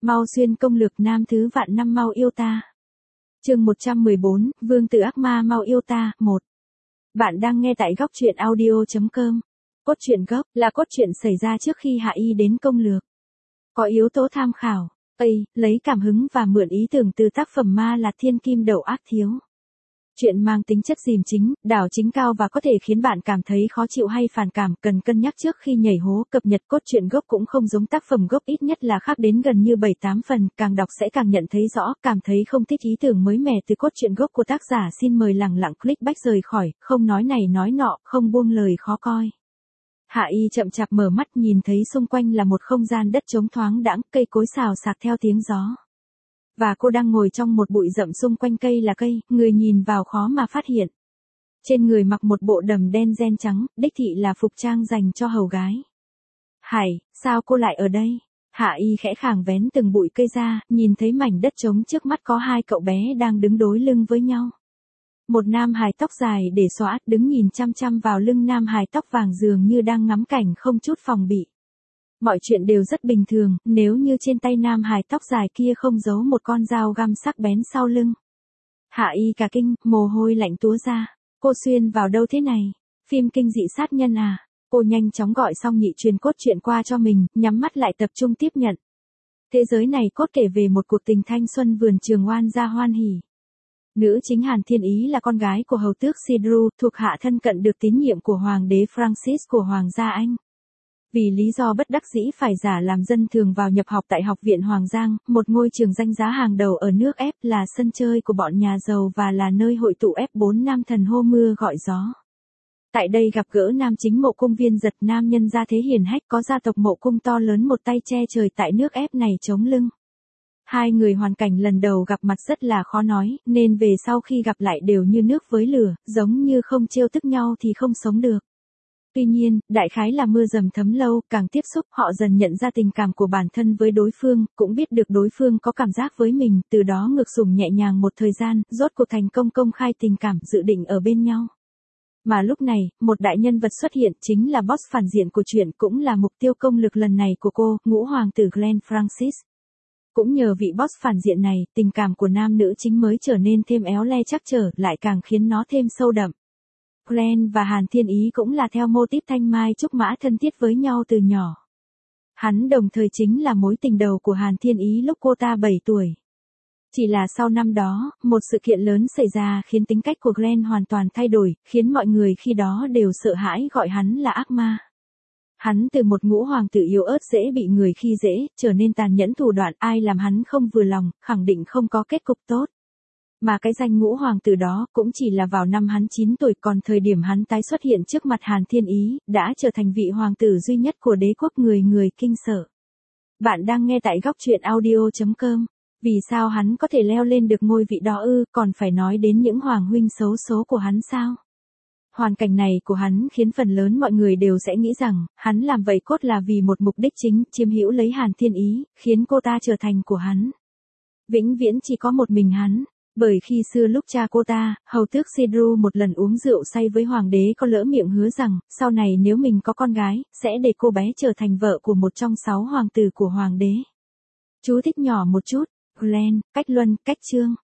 Mau xuyên công lược nam thứ vạn năm mau yêu ta. Chương 114, Vương tử ác ma mau yêu ta, 1. Bạn đang nghe tại góc truyện audio.com. Cốt truyện gốc là cốt truyện xảy ra trước khi Hạ Y đến công lược. Có yếu tố tham khảo, lấy cảm hứng và mượn ý tưởng từ tác phẩm Ma là Thiên Kim Đậu Ác Thiếu. Chuyện mang tính chất dìm chính, đảo chính cao và có thể khiến bạn cảm thấy khó chịu hay phản cảm, cần cân nhắc trước khi nhảy hố. Cập nhật cốt truyện gốc cũng không giống tác phẩm gốc, ít nhất là khác đến gần như 7-8 phần, càng đọc sẽ càng nhận thấy rõ. Cảm thấy không thích ý tưởng mới mẻ từ cốt truyện gốc của tác giả, xin mời lẳng lặng click back rời khỏi, không nói này nói nọ, không buông lời khó coi. Hạ Y chậm chạp mở mắt, nhìn thấy xung quanh là một không gian đất trống thoáng đãng, cây cối xào xạc theo tiếng gió. Và cô đang ngồi trong một bụi rậm, xung quanh cây là cây, người nhìn vào khó mà phát hiện. Trên người mặc một bộ đầm đen ren trắng, đích thị là phục trang dành cho hầu gái. Hải, sao cô lại ở đây? Hạ Y khẽ khàng vén từng bụi cây ra, nhìn thấy mảnh đất trống trước mắt có hai cậu bé đang đứng đối lưng với nhau. Một nam hài tóc dài để xõa, đứng nhìn chăm chăm vào lưng nam hài tóc vàng, dường như đang ngắm cảnh không chút phòng bị. Mọi chuyện đều rất bình thường, nếu như trên tay nam hài tóc dài kia không giấu một con dao găm sắc bén sau lưng. Hạ Y cả kinh, mồ hôi lạnh túa ra. Cô xuyên vào đâu thế này? Phim kinh dị sát nhân à? Cô nhanh chóng gọi xong nhị truyền cốt truyện qua cho mình, nhắm mắt lại tập trung tiếp nhận. Thế giới này cốt kể về một cuộc tình thanh xuân vườn trường oan gia hoan hỉ. Nữ chính Hàn Thiên Ý là con gái của hầu tước Sidru, thuộc hạ thân cận được tín nhiệm của hoàng đế Francis của Hoàng gia Anh. Vì lý do bất đắc dĩ phải giả làm dân thường vào nhập học tại Học viện Hoàng Giang, một ngôi trường danh giá hàng đầu ở nước F, là sân chơi của bọn nhà giàu và là nơi hội tụ F4 nam thần hô mưa gọi gió. Tại đây gặp gỡ nam chính Mộ Cung Viên Giật, nam nhân gia thế hiển hách, có gia tộc Mộ Cung to lớn một tay che trời tại nước F này chống lưng. Hai người hoàn cảnh lần đầu gặp mặt rất là khó nói, nên về sau khi gặp lại đều như nước với lửa, giống như không trêu tức nhau thì không sống được. Tuy nhiên, đại khái là mưa dầm thấm lâu, càng tiếp xúc họ dần nhận ra tình cảm của bản thân với đối phương, cũng biết được đối phương có cảm giác với mình, từ đó ngược sủng nhẹ nhàng một thời gian, rốt cuộc thành công công khai tình cảm, dự định ở bên nhau. Mà lúc này, một đại nhân vật xuất hiện, chính là boss phản diện của chuyện, cũng là mục tiêu công lược lần này của cô, ngũ hoàng tử Glenn Francis. Cũng nhờ vị boss phản diện này, tình cảm của nam nữ chính mới trở nên thêm éo le trắc trở, lại càng khiến nó thêm sâu đậm. Glenn và Hàn Thiên Ý cũng là theo mô típ thanh mai trúc mã, thân thiết với nhau từ nhỏ. Hắn đồng thời chính là mối tình đầu của Hàn Thiên Ý lúc cô ta 7 tuổi. Chỉ là sau năm đó, một sự kiện lớn xảy ra khiến tính cách của Glenn hoàn toàn thay đổi, khiến mọi người khi đó đều sợ hãi gọi hắn là ác ma. Hắn từ một ngũ hoàng tử yếu ớt dễ bị người khi dễ, trở nên tàn nhẫn thủ đoạn, ai làm hắn không vừa lòng, khẳng định không có kết cục tốt. Mà cái danh ngũ hoàng tử đó cũng chỉ là vào năm hắn 9 tuổi, còn thời điểm hắn tái xuất hiện trước mặt Hàn Thiên Ý, đã trở thành vị hoàng tử duy nhất của đế quốc, người người kinh sợ. Bạn đang nghe tại góc truyện audio.com. Vì sao hắn có thể leo lên được ngôi vị đó ư, còn phải nói đến những hoàng huynh xấu số của hắn sao? Hoàn cảnh này của hắn khiến phần lớn mọi người đều sẽ nghĩ rằng, hắn làm vậy cốt là vì một mục đích chính, chiếm hữu lấy Hàn Thiên Ý, khiến cô ta trở thành của hắn. Vĩnh viễn chỉ có một mình hắn. Bởi khi xưa lúc cha cô ta, hầu tước Sidru một lần uống rượu say với hoàng đế, có lỡ miệng hứa rằng, sau này nếu mình có con gái, sẽ để cô bé trở thành vợ của một trong 6 hoàng tử của hoàng đế. Chú thích nhỏ một chút, Glenn, cách luân, cách chương.